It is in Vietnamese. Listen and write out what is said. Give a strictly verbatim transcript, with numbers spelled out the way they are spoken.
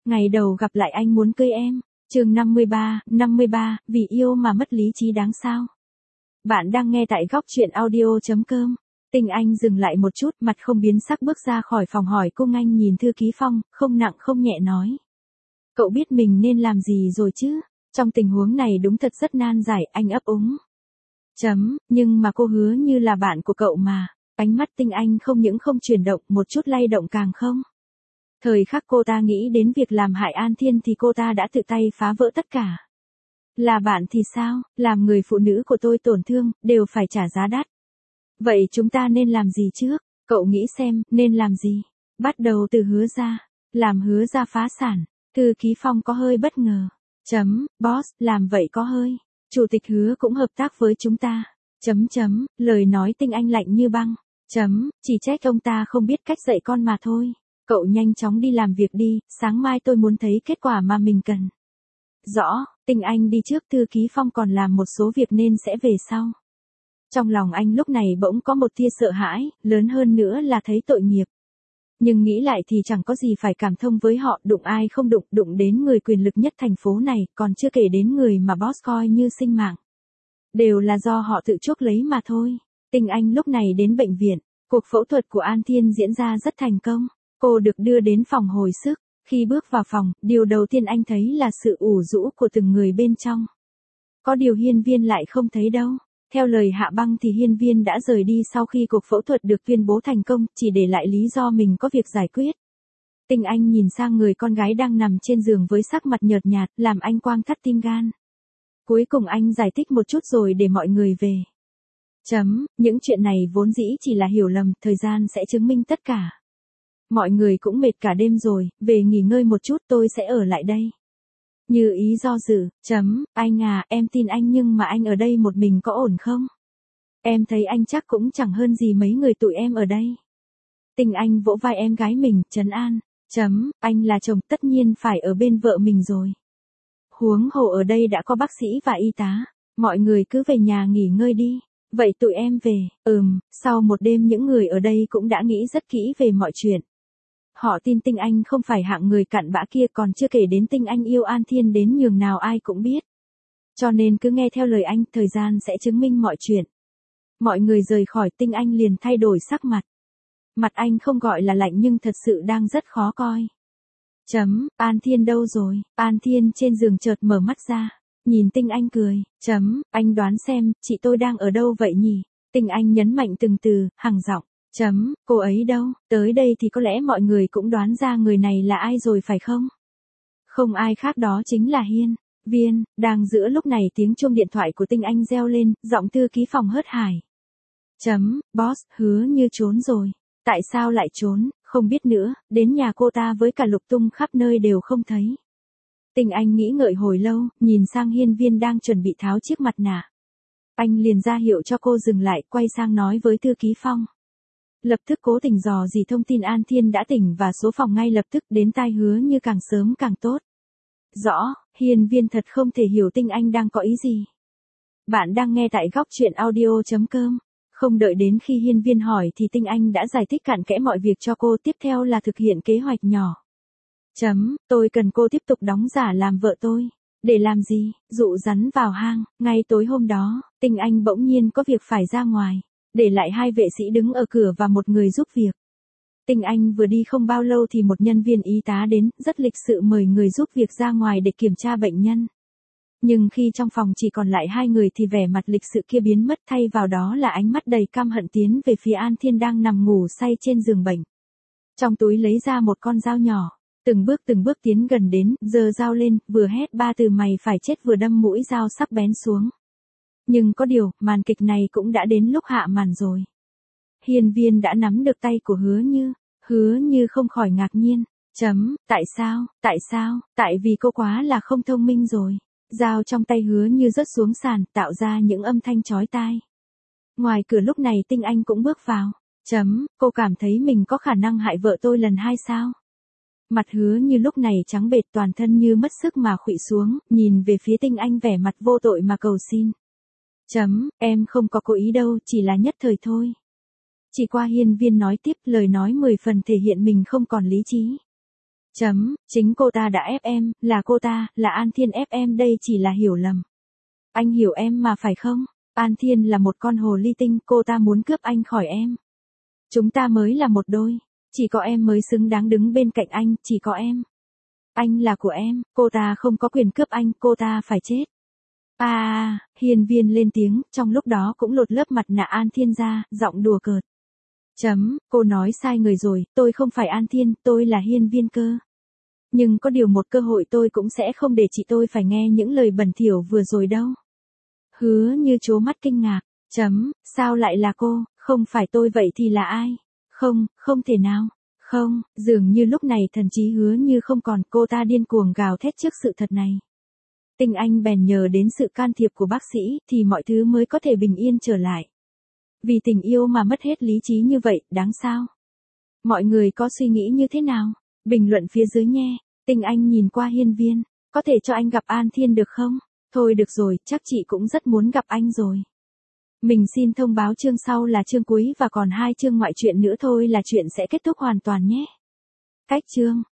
Ngày đầu gặp lại anh muốn cưới em. Chương năm mươi ba, năm mươi ba, vì yêu mà mất lý trí đáng sao. Bạn đang nghe tại góc truyện audio chấm com. Tinh Anh dừng lại một chút, mặt không biến sắc bước ra khỏi phòng hỏi Cung Anh nhìn Thư Ký Phong, không nặng không nhẹ nói. Cậu biết mình nên làm gì rồi chứ? Trong tình huống này đúng thật rất nan giải, anh ấp úng. Chấm, nhưng mà cô hứa như là bạn của cậu mà. Ánh mắt Tinh Anh không những không chuyển động, một chút lay động càng không. Thời khắc cô ta nghĩ đến việc làm hại An Thiên thì cô ta đã tự tay phá vỡ tất cả. Là bạn thì sao, làm người phụ nữ của tôi tổn thương, đều phải trả giá đắt. Vậy chúng ta nên làm gì trước? Cậu nghĩ xem, nên làm gì? Bắt đầu từ hứa ra. Làm hứa ra phá sản. Thư Ký Phong có hơi bất ngờ. Chấm, boss, làm vậy có hơi. Chủ tịch hứa cũng hợp tác với chúng ta. Chấm chấm, lời nói Tinh Anh lạnh như băng. Chấm, chỉ trách ông ta không biết cách dạy con mà thôi. Cậu nhanh chóng đi làm việc đi, sáng mai tôi muốn thấy kết quả mà mình cần. Rõ, Tinh Anh đi trước, Thư Ký Phong còn làm một số việc nên sẽ về sau. Trong lòng anh lúc này bỗng có một tia sợ hãi, lớn hơn nữa là thấy tội nghiệp. Nhưng nghĩ lại thì chẳng có gì phải cảm thông với họ, đụng ai không đụng, đụng đến người quyền lực nhất thành phố này, còn chưa kể đến người mà boss coi như sinh mạng. Đều là do họ tự chuốc lấy mà thôi. Tinh Anh lúc này đến bệnh viện, cuộc phẫu thuật của An Thiên diễn ra rất thành công. Cô được đưa đến phòng hồi sức. Khi bước vào phòng, điều đầu tiên anh thấy là sự ủ rũ của từng người bên trong. Có điều Hiên Viên lại không thấy đâu. Theo lời Hạ Băng thì Hiên Viên đã rời đi sau khi cuộc phẫu thuật được tuyên bố thành công, chỉ để lại lý do mình có việc giải quyết. Tinh Anh nhìn sang người con gái đang nằm trên giường với sắc mặt nhợt nhạt, làm anh quang thắt tim gan. Cuối cùng anh giải thích một chút rồi để mọi người về. Chấm, những chuyện này vốn dĩ chỉ là hiểu lầm, thời gian sẽ chứng minh tất cả. Mọi người cũng mệt cả đêm rồi, về nghỉ ngơi một chút, tôi sẽ ở lại đây. Như ý do dự, chấm, anh à, em tin anh nhưng mà anh ở đây một mình có ổn không? Em thấy anh chắc cũng chẳng hơn gì mấy người tụi em ở đây. Tinh Anh vỗ vai em gái mình, trấn an, chấm, anh là chồng tất nhiên phải ở bên vợ mình rồi. Huống hồ ở đây đã có bác sĩ và y tá, mọi người cứ về nhà nghỉ ngơi đi. Vậy tụi em về, ừm, sau một đêm những người ở đây cũng đã nghĩ rất kỹ về mọi chuyện. Họ tin Tinh Anh không phải hạng người cặn bã kia, còn chưa kể đến Tinh Anh yêu An Thiên đến nhường nào ai cũng biết. Cho nên cứ nghe theo lời anh, thời gian sẽ chứng minh mọi chuyện. Mọi người rời khỏi, Tinh Anh liền thay đổi sắc mặt. Mặt anh không gọi là lạnh nhưng thật sự đang rất khó coi. Chấm, An Thiên đâu rồi? An Thiên trên giường chợt mở mắt ra. Nhìn Tinh Anh cười, chấm, anh đoán xem, chị tôi đang ở đâu vậy nhỉ? Tinh Anh nhấn mạnh từng từ, hằng giọng, chấm, cô ấy đâu? Tới đây thì có lẽ mọi người cũng đoán ra người này là ai rồi phải không? Không ai khác đó chính là Hiên Viên. Đang giữa lúc này tiếng chuông điện thoại của Tinh Anh reo lên, giọng Thư Ký Phòng hớt hải. Chấm, boss, hứa như trốn rồi. Tại sao lại trốn? Không biết nữa, đến nhà cô ta với cả lục tung khắp nơi đều không thấy. Tinh Anh nghĩ ngợi hồi lâu, nhìn sang Hiên Viên đang chuẩn bị tháo chiếc mặt nạ. Anh liền ra hiệu cho cô dừng lại, quay sang nói với Thư Ký Phong. Lập tức cố tình dò dỉ thông tin An Thiên đã tỉnh và số phòng ngay lập tức đến tai hứa như càng sớm càng tốt. Rõ, Hiên Viên thật không thể hiểu Tinh Anh đang có ý gì. Bạn đang nghe tại góc truyện audio chấm com. Không đợi đến khi Hiên Viên hỏi thì Tinh Anh đã giải thích cặn kẽ mọi việc cho cô, tiếp theo là thực hiện kế hoạch nhỏ. Chấm, tôi cần cô tiếp tục đóng giả làm vợ tôi. Để làm gì? Dụ rắn vào hang. Ngay tối hôm đó, Tinh Anh bỗng nhiên có việc phải ra ngoài. Để lại hai vệ sĩ đứng ở cửa và một người giúp việc. Tinh Anh vừa đi không bao lâu thì một nhân viên y tá đến, rất lịch sự mời người giúp việc ra ngoài để kiểm tra bệnh nhân. Nhưng khi trong phòng chỉ còn lại hai người thì vẻ mặt lịch sự kia biến mất, thay vào đó là ánh mắt đầy căm hận tiến về phía An Thiên đang nằm ngủ say trên giường bệnh. Trong túi lấy ra một con dao nhỏ. Từng bước từng bước tiến gần đến, giơ dao lên, vừa hét ba từ mày phải chết vừa đâm mũi dao sắc bén xuống. Nhưng có điều, màn kịch này cũng đã đến lúc hạ màn rồi. Hiên Viên đã nắm được tay của Hứa Như, Hứa Như không khỏi ngạc nhiên, chấm, tại sao, tại sao, tại vì cô quá là không thông minh rồi. Dao trong tay Hứa Như rớt xuống sàn, tạo ra những âm thanh chói tai. Ngoài cửa lúc này Tinh Anh cũng bước vào, chấm, cô cảm thấy mình có khả năng hại vợ tôi lần hai sao? Mặt Hứa Như lúc này trắng bệch, toàn thân như mất sức mà khuỵu xuống, nhìn về phía Tinh Anh vẻ mặt vô tội mà cầu xin. Chấm, em không có cố ý đâu, chỉ là nhất thời thôi. Chỉ qua Hiên Viên nói tiếp, lời nói mười phần thể hiện mình không còn lý trí. Chấm, chính cô ta đã ép em, là cô ta, là An Thiên ép em, đây chỉ là hiểu lầm. Anh hiểu em mà phải không? An Thiên là một con hồ ly tinh, cô ta muốn cướp anh khỏi em. Chúng ta mới là một đôi, chỉ có em mới xứng đáng đứng bên cạnh anh, chỉ có em. Anh là của em, cô ta không có quyền cướp anh, cô ta phải chết. À, Hiên Viên lên tiếng, trong lúc đó cũng lột lớp mặt nạ An Thiên ra, giọng đùa cợt. Chấm, cô nói sai người rồi, tôi không phải An Thiên, tôi là Hiên Viên cơ. Nhưng có điều một cơ hội tôi cũng sẽ không để chị tôi phải nghe những lời bẩn thỉu vừa rồi đâu. Hứa Như trố mắt kinh ngạc. Chấm, sao lại là cô, không phải tôi vậy thì là ai? Không, không thể nào. Không, dường như lúc này thần trí Hứa Như không còn, cô ta điên cuồng gào thét trước sự thật này. Tinh Anh bèn nhờ đến sự can thiệp của bác sĩ, thì mọi thứ mới có thể bình yên trở lại. Vì tình yêu mà mất hết lý trí như vậy, đáng sao? Mọi người có suy nghĩ như thế nào? Bình luận phía dưới nhé. Tinh Anh nhìn qua Hiên Viên, có thể cho anh gặp An Thiên được không? Thôi được rồi, chắc chị cũng rất muốn gặp anh rồi. Mình xin thông báo chương sau là chương cuối và còn hai chương ngoại truyện nữa thôi là chuyện sẽ kết thúc hoàn toàn nhé. Cách chương